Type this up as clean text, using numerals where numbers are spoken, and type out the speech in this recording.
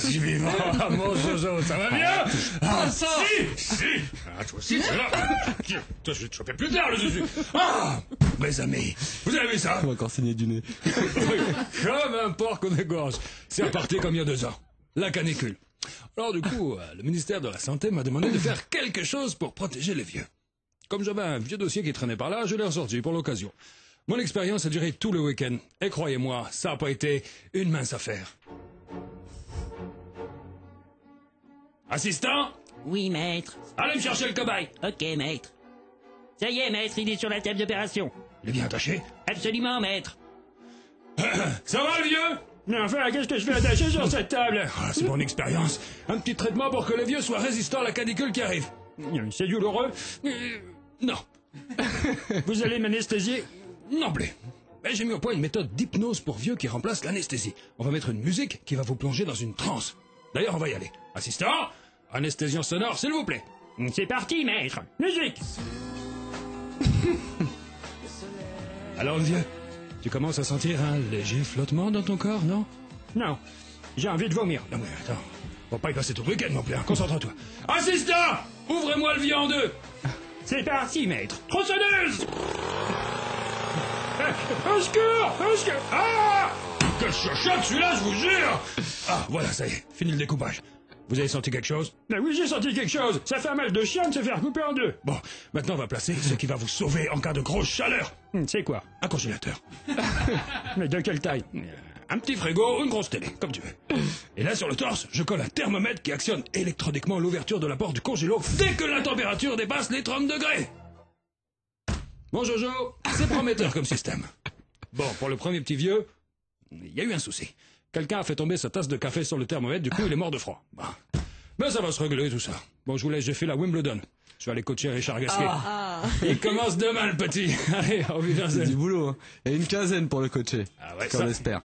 voici vivant. Ah, mon Jojo, ça va bien? Ah, ça! Si! Ah, toi aussi, c'est là. Toi, je vais te choper plus tard, le Zuzu. Ah! Mes amis, vous avez vu ça? On va encore saigner du nez. Comme un porc qu'on égorge. C'est reparti comme il y a 2 ans. La canicule. Alors du coup, le ministère de la Santé m'a demandé de faire quelque chose pour protéger les vieux. Comme j'avais un vieux dossier qui traînait par là, je l'ai ressorti pour l'occasion. Mon expérience a duré tout le week-end. Et croyez-moi, ça n'a pas été une mince affaire. Assistant, Oui, maître. allez me chercher le cobaye. Ok, maître. Ça y est, maître, il est sur la table d'opération. Il est bien attaché. Absolument, maître. Ça va, le vieux? Mais enfin, qu'est-ce que je vais attacher sur cette table? Ah, c'est mon expérience. Un petit traitement pour que le vieux soit résistant à la canicule qui arrive. C'est douloureux? Non. Vous allez m'anesthésier? Non plus. Mais j'ai mis au point une méthode d'hypnose pour vieux qui remplace l'anesthésie. On va mettre une musique qui va vous plonger dans une transe. D'ailleurs, on va y aller. Assistant, anesthésion sonore, s'il vous plaît. C'est parti, maître. Musique. Alors, le vieux, tu commences à sentir un léger flottement dans ton corps, non? Non, j'ai envie de vomir. Non mais attends, on va pas y passer tout le week-end non plus, hein. Concentre-toi. Assistant, ouvrez-moi le vieux en deux. C'est parti, maître. Tronçonneuse! Un secours! Un secours! Ah! Quel chochotte celui-là, je vous jure! Ah, voilà, ça y est, fini le découpage. Vous avez senti quelque chose? Ben oui, j'ai senti quelque chose. Ça fait un mal de chien de se faire couper en deux. Bon, maintenant on va placer ce qui va vous sauver en cas de grosse chaleur. C'est quoi? Un congélateur. Mais de quelle taille? Un petit frigo ou une grosse télé, comme tu veux. Et là, sur le torse, je colle un thermomètre qui actionne électroniquement l'ouverture de la porte du congélo dès que la température dépasse les 30 degrés. Bon, Jojo, c'est prometteur comme système. Bon, pour le premier petit vieux, il y a eu un souci. Quelqu'un a fait tomber sa tasse de café sur le thermomètre, du coup, il est mort de froid. Bon. Mais ça va se régler, tout ça. Bon, je vous laisse, j'ai fait la Wimbledon. Je vais aller coacher Richard Gasquet. Il commence demain, le petit. Allez, au revoir. C'est du boulot, hein. Et une quinzaine pour le coacher. Ah ouais, qu'on ça. espère.